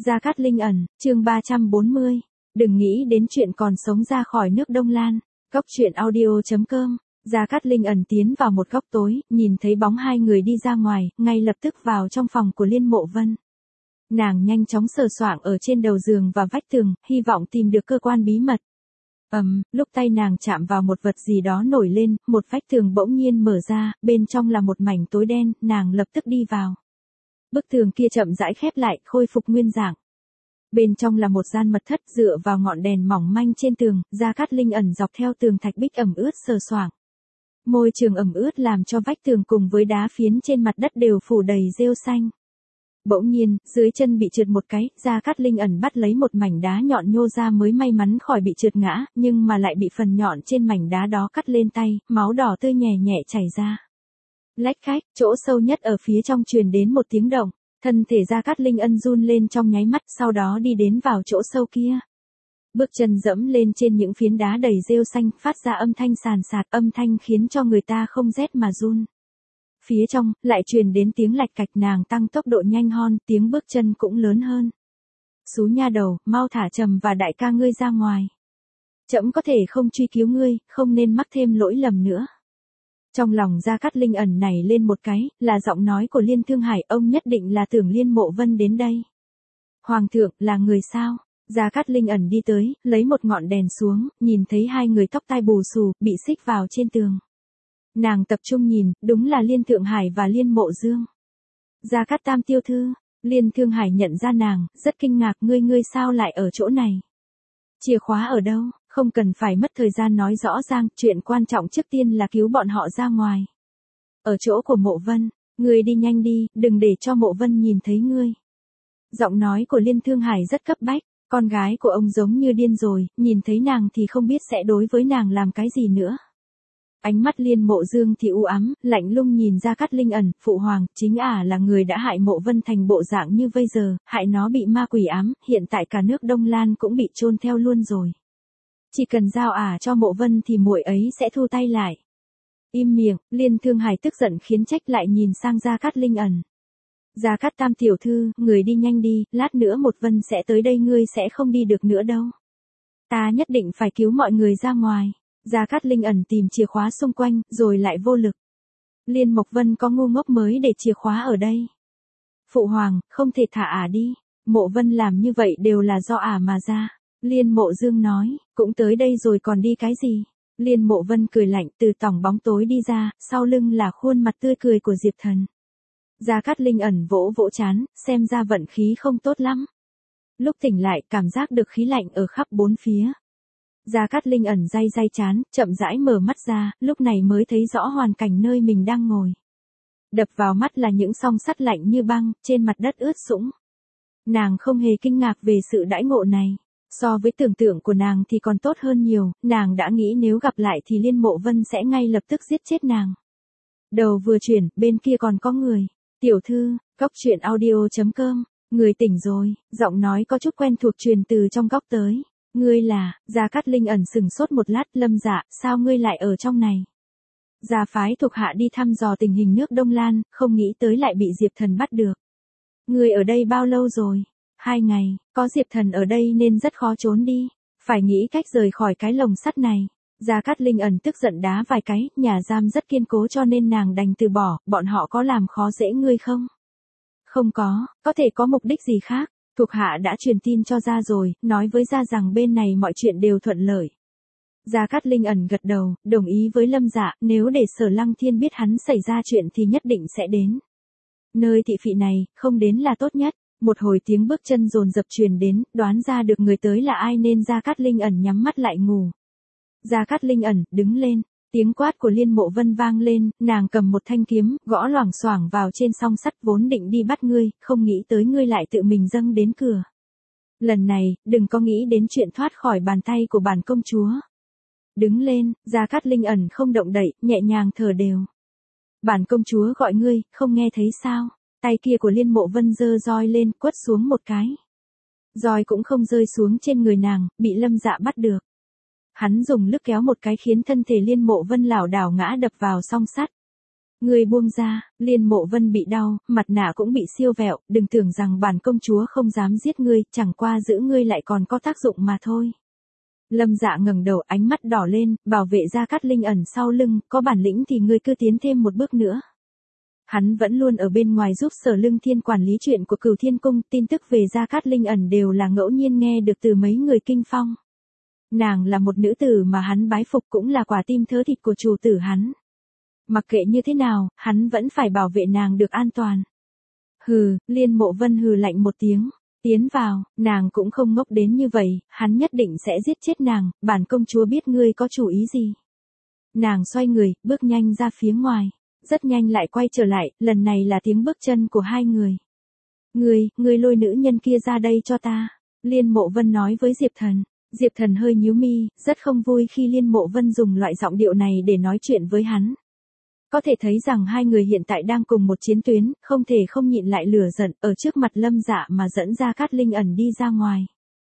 Gia Cát Linh ẩn, chương 340. Đừng nghĩ đến chuyện còn sống ra khỏi nước Đông Lan. Góc truyện audio.com. Gia Cát Linh ẩn tiến vào một góc tối, nhìn thấy bóng hai người đi ra ngoài, ngay lập tức vào trong phòng của Liên Mộ Vân. Nàng nhanh chóng sờ soạng ở trên đầu giường và vách tường, hy vọng tìm được cơ quan bí mật. Lúc tay nàng chạm vào một vật gì đó nổi lên, một vách tường bỗng nhiên mở ra, bên trong là một mảnh tối đen, nàng lập tức đi vào. Bức tường kia chậm rãi khép lại, khôi phục nguyên dạng. Bên trong là một gian mật thất, dựa vào ngọn đèn mỏng manh trên tường, Gia Cát Linh ẩn dọc theo tường thạch bích ẩm ướt sờ soạng. Môi trường ẩm ướt làm cho vách tường cùng với đá phiến trên mặt đất đều phủ đầy rêu xanh. Bỗng nhiên, dưới chân bị trượt một cái, Gia Cát Linh ẩn bắt lấy một mảnh đá nhọn nhô ra mới may mắn khỏi bị trượt ngã, nhưng mà lại bị phần nhọn trên mảnh đá đó cắt lên tay, máu đỏ tươi nhè nhẹ chảy ra. Lách cách, chỗ sâu nhất ở phía trong truyền đến một tiếng động, thân thể Gia Cát Linh ân run lên trong nháy mắt, sau đó đi đến vào chỗ sâu kia. Bước chân dẫm lên trên những phiến đá đầy rêu xanh, phát ra âm thanh sàn sạt, âm thanh khiến cho người ta không rét mà run. Phía trong, lại truyền đến tiếng lạch cạch, nàng tăng tốc độ nhanh hơn, tiếng bước chân cũng lớn hơn. Xú nha đầu, mau thả Trầm và đại ca ngươi ra ngoài. Trẫm có thể không truy cứu ngươi, không nên mắc thêm lỗi lầm nữa. Trong lòng Gia Cát Linh ẩn nảy lên một cái, là giọng nói của Liên Thương Hải, ông nhất định là tưởng Liên Mộ Vân đến đây. Hoàng thượng, là người sao? Gia Cát Linh ẩn đi tới, lấy một ngọn đèn xuống, nhìn thấy hai người tóc tai bù xù, bị xích vào trên tường. Nàng tập trung nhìn, đúng là Liên Thượng Hải và Liên Mộ Dương. Gia Cát Tam tiểu thư, Liên Thương Hải nhận ra nàng, rất kinh ngạc, ngươi sao lại ở chỗ này? Chìa khóa ở đâu? Không cần phải mất thời gian nói rõ ràng, chuyện quan trọng trước tiên là cứu bọn họ ra ngoài. Ở chỗ của Mộ Vân, ngươi đi nhanh đi, đừng để cho Mộ Vân nhìn thấy ngươi. Giọng nói của Liên Thương Hải rất cấp bách, con gái của ông giống như điên rồi, nhìn thấy nàng thì không biết sẽ đối với nàng làm cái gì nữa. Ánh mắt Liên Mộ Dương thì u ám, lạnh lùng nhìn Gia Cát Linh ẩn, phụ hoàng, chính ả là người đã hại Mộ Vân thành bộ dạng như bây giờ, hại nó bị ma quỷ ám, hiện tại cả nước Đông Lan cũng bị chôn theo luôn rồi. Chỉ cần giao ả cho Mộ Vân thì muội ấy sẽ thu tay lại. Im miệng, Liên Thương Hải tức giận khiến trách, lại nhìn sang Gia Cát Linh ẩn. Gia Cát Tam tiểu thư, người đi nhanh đi, lát nữa Một Vân sẽ tới đây, ngươi sẽ không đi được nữa đâu. Ta nhất định phải cứu mọi người ra ngoài. Gia Cát Linh ẩn tìm chìa khóa xung quanh, rồi lại vô lực. Liên Mộc Vân có ngu ngốc mới để chìa khóa ở đây. Phụ hoàng, không thể thả ả đi. Mộ Vân làm như vậy đều là do ả mà ra. Liên Mộ Dương nói, cũng tới đây rồi còn đi cái gì? Liên Mộ Vân cười lạnh, từ tòng bóng tối đi ra, sau lưng là khuôn mặt tươi cười của Diệp Thần. Gia Cát Linh ẩn vỗ vỗ trán, xem ra vận khí không tốt lắm. Lúc tỉnh lại, cảm giác được khí lạnh ở khắp bốn phía. Gia Cát Linh ẩn day trán, chậm rãi mở mắt ra, lúc này mới thấy rõ hoàn cảnh nơi mình đang ngồi. Đập vào mắt là những song sắt lạnh như băng, trên mặt đất ướt sũng. Nàng không hề kinh ngạc về sự đãi ngộ này. So với tưởng tượng của nàng thì còn tốt hơn nhiều, nàng đã nghĩ nếu gặp lại thì Liên Mộ Vân sẽ ngay lập tức giết chết nàng. Đầu vừa chuyển, bên kia còn có người. Tiểu thư, góc truyện audio.com, người tỉnh rồi, giọng nói có chút quen thuộc truyền từ trong góc tới. Ngươi là, Gia Cát Linh ẩn sừng sốt một lát, Lâm Dạ, sao ngươi lại ở trong này? Gia phái thuộc hạ đi thăm dò tình hình nước Đông Lan, không nghĩ tới lại bị Diệp Thần bắt được. Ngươi ở đây bao lâu rồi? 2 ngày, có Diệp Thần ở đây nên rất khó trốn đi, phải nghĩ cách rời khỏi cái lồng sắt này. Gia Cát Linh ẩn tức giận đá vài cái, nhà giam rất kiên cố cho nên nàng đành từ bỏ, bọn họ có làm khó dễ ngươi không? Không có thể có mục đích gì khác. Thuộc hạ đã truyền tin cho Gia rồi, nói với Gia rằng bên này mọi chuyện đều thuận lợi. Gia Cát Linh ẩn gật đầu, đồng ý với Lâm Dạ, nếu để Sở Lăng Thiên biết hắn xảy ra chuyện thì nhất định sẽ đến. Nơi thị phị này, không đến là tốt nhất. Một hồi tiếng bước chân dồn dập truyền đến, đoán ra được người tới là ai nên Gia Cát Linh ẩn nhắm mắt lại ngủ. Gia Cát Linh ẩn, đứng lên. Tiếng quát của Liên Mộ Vân vang lên, nàng cầm một thanh kiếm, gõ loảng xoảng vào trên song sắt, vốn định đi bắt ngươi, không nghĩ tới ngươi lại tự mình dâng đến cửa. Lần này, đừng có nghĩ đến chuyện thoát khỏi bàn tay của bản công chúa. Đứng lên, Gia Cát Linh ẩn không động đậy, nhẹ nhàng thở đều. Bản công chúa gọi ngươi, không nghe thấy sao? Tay kia của Liên Mộ Vân giơ roi lên, quất xuống một cái. Roi cũng không rơi xuống trên người nàng, bị Lâm Dạ bắt được. Hắn dùng lưỡi kéo một cái khiến thân thể Liên Mộ Vân lảo đảo ngã đập vào song sắt. Ngươi buông ra, Liên Mộ Vân bị đau, mặt nạ cũng bị siêu vẹo, đừng tưởng rằng bản công chúa không dám giết ngươi, chẳng qua giữ ngươi lại còn có tác dụng mà thôi. Lâm Dạ ngẩng đầu, ánh mắt đỏ lên, bảo vệ Gia Cát Linh ẩn sau lưng, có bản lĩnh thì ngươi cứ tiến thêm một bước nữa. Hắn vẫn luôn ở bên ngoài giúp Sở Lương Thiên quản lý chuyện của Cửu Thiên Cung, tin tức về Gia Cát Linh ẩn đều là ngẫu nhiên nghe được từ mấy người kinh phong. Nàng là một nữ tử mà hắn bái phục, cũng là quả tim thớ thịt của chủ tử hắn. Mặc kệ như thế nào, hắn vẫn phải bảo vệ nàng được an toàn. Hừ, Liên Mộ Vân hừ lạnh một tiếng, tiến vào, nàng cũng không ngốc đến như vậy, hắn nhất định sẽ giết chết nàng, bản công chúa biết ngươi có chủ ý gì. Nàng xoay người, bước nhanh ra phía ngoài, rất nhanh lại quay trở lại, lần này là tiếng bước chân của hai người. Ngươi lôi nữ nhân kia ra đây cho ta, Liên Mộ Vân nói với Diệp Thần. Diệp Thần hơi nhíu mi, rất không vui khi Liên Mộ Vân dùng loại giọng điệu này để nói chuyện với hắn. Có thể thấy rằng hai người hiện tại đang cùng một chiến tuyến, không thể không nhịn lại lửa giận, ở trước mặt Lâm Dạ mà dẫn Gia Cát Linh ẩn đi ra ngoài.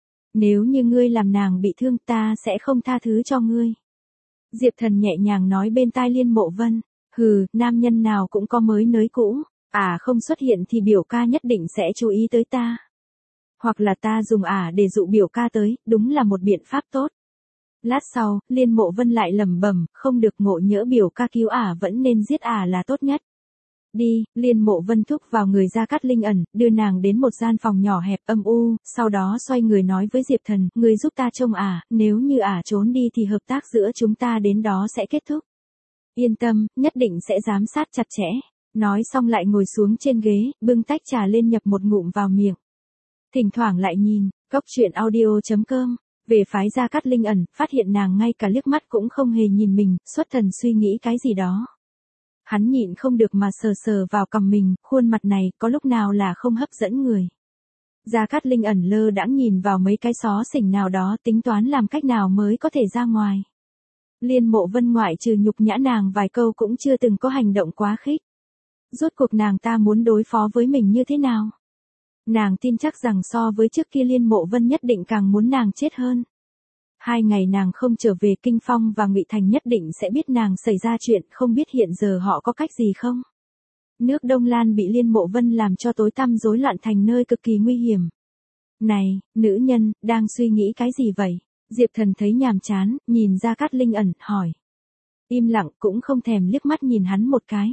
Nếu như ngươi làm nàng bị thương, ta sẽ không tha thứ cho ngươi. Diệp Thần nhẹ nhàng nói bên tai Liên Mộ Vân, hừ, nam nhân nào cũng có mới nới cũ, không xuất hiện thì biểu ca nhất định sẽ chú ý tới ta. Hoặc là ta dùng để dụ biểu ca tới, đúng là một biện pháp tốt. Lát sau, Liên Mộ Vân lại lẩm bẩm, không được ngộ nhỡ biểu ca cứu vẫn nên giết là tốt nhất. Đi, Liên Mộ Vân thúc vào người Gia Cát Linh ẩn, đưa nàng đến một gian phòng nhỏ hẹp âm u, sau đó xoay người nói với Diệp Thần, ngươi giúp ta trông nếu như trốn đi thì hợp tác giữa chúng ta đến đó sẽ kết thúc. Yên tâm, nhất định sẽ giám sát chặt chẽ. Nói xong lại ngồi xuống trên ghế, bưng tách trà lên nhập một ngụm vào miệng. Thỉnh thoảng lại nhìn, goctruyện.audio.com, về phái Gia Cát Linh ẩn, phát hiện nàng ngay cả liếc mắt cũng không hề nhìn mình, xuất thần suy nghĩ cái gì đó. Hắn nhịn không được mà sờ sờ vào cằm mình, khuôn mặt này có lúc nào là không hấp dẫn người. Gia Cát Linh ẩn lơ đãng nhìn vào mấy cái xó xỉnh nào đó, tính toán làm cách nào mới có thể ra ngoài. Liên Mộ Vân ngoại trừ nhục nhã nàng vài câu cũng chưa từng có hành động quá khích. Rốt cuộc nàng ta muốn đối phó với mình như thế nào? Nàng tin chắc rằng so với trước kia Liên Mộ Vân nhất định càng muốn nàng chết hơn. 2 ngày nàng không trở về, Kinh Phong và Ngụy Thành nhất định sẽ biết nàng xảy ra chuyện, không biết hiện giờ họ có cách gì không? Nước Đông Lan bị Liên Mộ Vân làm cho tối tăm rối loạn thành nơi cực kỳ nguy hiểm. Này, nữ nhân, đang suy nghĩ cái gì vậy? Diệp Thần thấy nhàm chán, nhìn Gia Cát Linh ẩn, hỏi. Im lặng, cũng không thèm liếc mắt nhìn hắn một cái.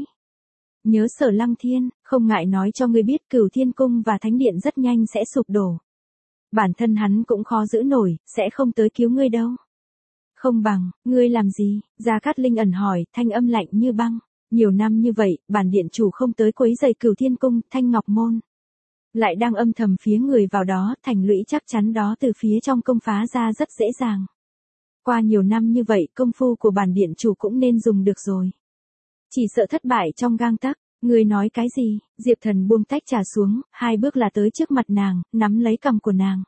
Nhớ Sở Lăng Thiên, không ngại nói cho ngươi biết Cửu Thiên Cung và Thánh Điện rất nhanh sẽ sụp đổ. Bản thân hắn cũng khó giữ nổi, sẽ không tới cứu ngươi đâu. Không bằng, ngươi làm gì? Gia Cát Linh ẩn hỏi, thanh âm lạnh như băng. Nhiều năm như vậy, bản điện chủ không tới quấy rầy Cửu Thiên Cung, Thanh Ngọc Môn. Lại đang âm thầm phía người vào đó, thành lũy chắc chắn đó từ phía trong công phá ra rất dễ dàng. Qua nhiều năm như vậy, công phu của bản điện chủ cũng nên dùng được rồi. Chỉ sợ thất bại trong gang tấc. Ngươi nói cái gì? Diệp Thần buông tách trà xuống, 2 bước là tới trước mặt nàng, nắm lấy cằm của nàng.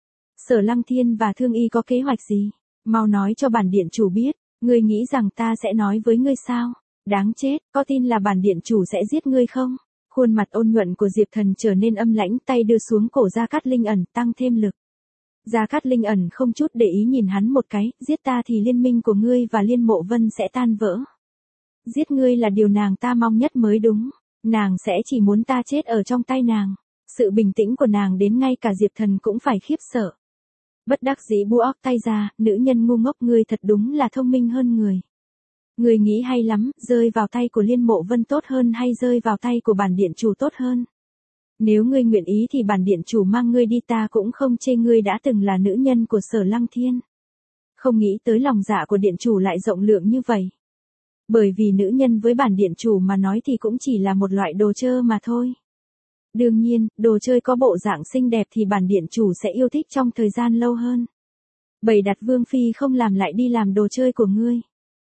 Sở Lăng Thiên và Thương Y có kế hoạch gì? Mau nói cho bản điện chủ biết, ngươi nghĩ rằng ta sẽ nói với ngươi sao? Đáng chết, có tin là bản điện chủ sẽ giết ngươi không? Khuôn mặt ôn nhuận của Diệp Thần trở nên âm lãnh, tay đưa xuống cổ Gia Cát Linh ẩn, tăng thêm lực. Gia Cát Linh ẩn không chút để ý nhìn hắn một cái, giết ta thì liên minh của ngươi và Liên Mộ Vân sẽ tan vỡ. Giết ngươi là điều nàng ta mong nhất mới đúng. Nàng sẽ chỉ muốn ta chết ở trong tay nàng. Sự bình tĩnh của nàng đến ngay cả Diệp Thần cũng phải khiếp sợ. Bất đắc dĩ buông tay ra, nữ nhân ngu ngốc, ngươi thật đúng là thông minh hơn người. Ngươi nghĩ hay lắm, rơi vào tay của Liên Mộ Vân tốt hơn hay rơi vào tay của bản điện chủ tốt hơn? Nếu ngươi nguyện ý thì bản điện chủ mang ngươi đi, ta cũng không chê, ngươi đã từng là nữ nhân của Sở Lăng Thiên. Không nghĩ tới lòng dạ của điện chủ lại rộng lượng như vậy. Bởi vì nữ nhân với bản điện chủ mà nói thì cũng chỉ là một loại đồ chơi mà thôi. Đương nhiên, đồ chơi có bộ dạng xinh đẹp thì bản điện chủ sẽ yêu thích trong thời gian lâu hơn. Bày đặt Vương Phi không làm lại đi làm đồ chơi của ngươi.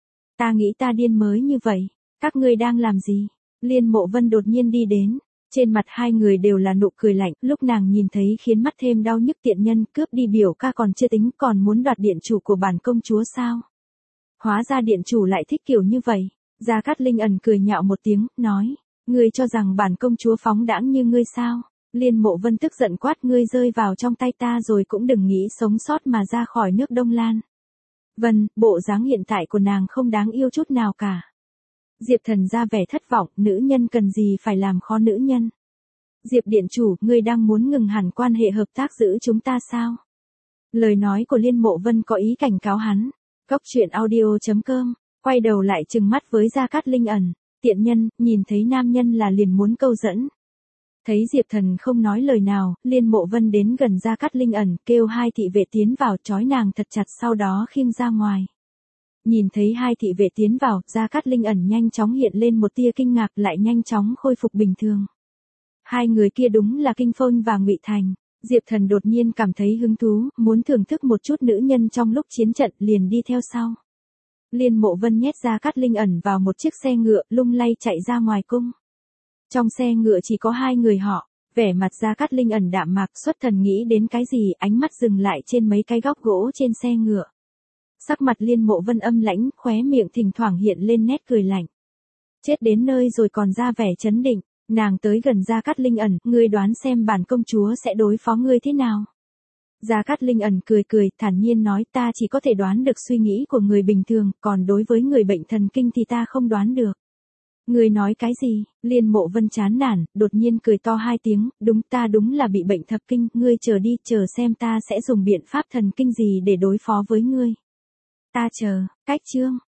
Ta nghĩ ta điên mới như vậy. Các ngươi đang làm gì? Liên Mộ Vân đột nhiên đi đến. Trên mặt hai người đều là nụ cười lạnh, lúc nàng nhìn thấy khiến mắt thêm đau nhức, tiện nhân cướp đi biểu ca còn chưa tính, còn muốn đoạt điện chủ của bản công chúa sao? Hóa ra điện chủ lại thích kiểu như vậy. Gia Cát Linh ẩn cười nhạo một tiếng, nói, ngươi cho rằng bản công chúa phóng đãng như ngươi sao? Liên Mộ Vân tức giận quát, ngươi rơi vào trong tay ta rồi cũng đừng nghĩ sống sót mà ra khỏi nước Đông Lan. Vân, bộ dáng hiện tại của nàng không đáng yêu chút nào cả. Diệp Thần ra vẻ thất vọng, nữ nhân cần gì phải làm khó nữ nhân. Diệp điện chủ, ngươi đang muốn ngừng hẳn quan hệ hợp tác giữa chúng ta sao? Lời nói của Liên Mộ Vân có ý cảnh cáo hắn. Cốc truyện audio.com, quay đầu lại trừng mắt với Gia Cát Linh ẩn, tiện nhân, nhìn thấy nam nhân là liền muốn câu dẫn. Thấy Diệp Thần không nói lời nào, Liên Mộ Vân đến gần Gia Cát Linh ẩn, kêu hai thị vệ tiến vào, trói nàng thật chặt sau đó khiêng ra ngoài. Nhìn thấy hai thị vệ tiến vào, Gia Cát Linh ẩn nhanh chóng hiện lên một tia kinh ngạc lại nhanh chóng khôi phục bình thường. Hai người kia đúng là Kinh Phong và Ngụy Thành. Diệp Thần đột nhiên cảm thấy hứng thú, muốn thưởng thức một chút nữ nhân trong lúc chiến trận liền đi theo sau. Liên Mộ Vân nhét Gia Cát Linh ẩn vào một chiếc xe ngựa lung lay chạy ra ngoài cung. Trong xe ngựa chỉ có hai người họ, vẻ mặt Gia Cát Linh ẩn đạm mạc xuất thần nghĩ đến cái gì ánh mắt dừng lại trên mấy cái góc gỗ trên xe ngựa. Sắc mặt Liên Mộ Vân âm lãnh, khóe miệng thỉnh thoảng hiện lên nét cười lạnh. Chết đến nơi rồi còn ra vẻ chấn định, nàng tới gần Gia Cát Linh ẩn, ngươi đoán xem bản công chúa sẽ đối phó ngươi thế nào. Gia Cát Linh ẩn cười cười, thản nhiên nói ta chỉ có thể đoán được suy nghĩ của người bình thường, còn đối với người bệnh thần kinh thì ta không đoán được. Ngươi nói cái gì? Liên Mộ Vân chán nản, đột nhiên cười to hai tiếng, đúng ta đúng là bị bệnh thập kinh, ngươi chờ đi, chờ xem ta sẽ dùng biện pháp thần kinh gì để đối phó với ngươi. Ta chờ, cách chương.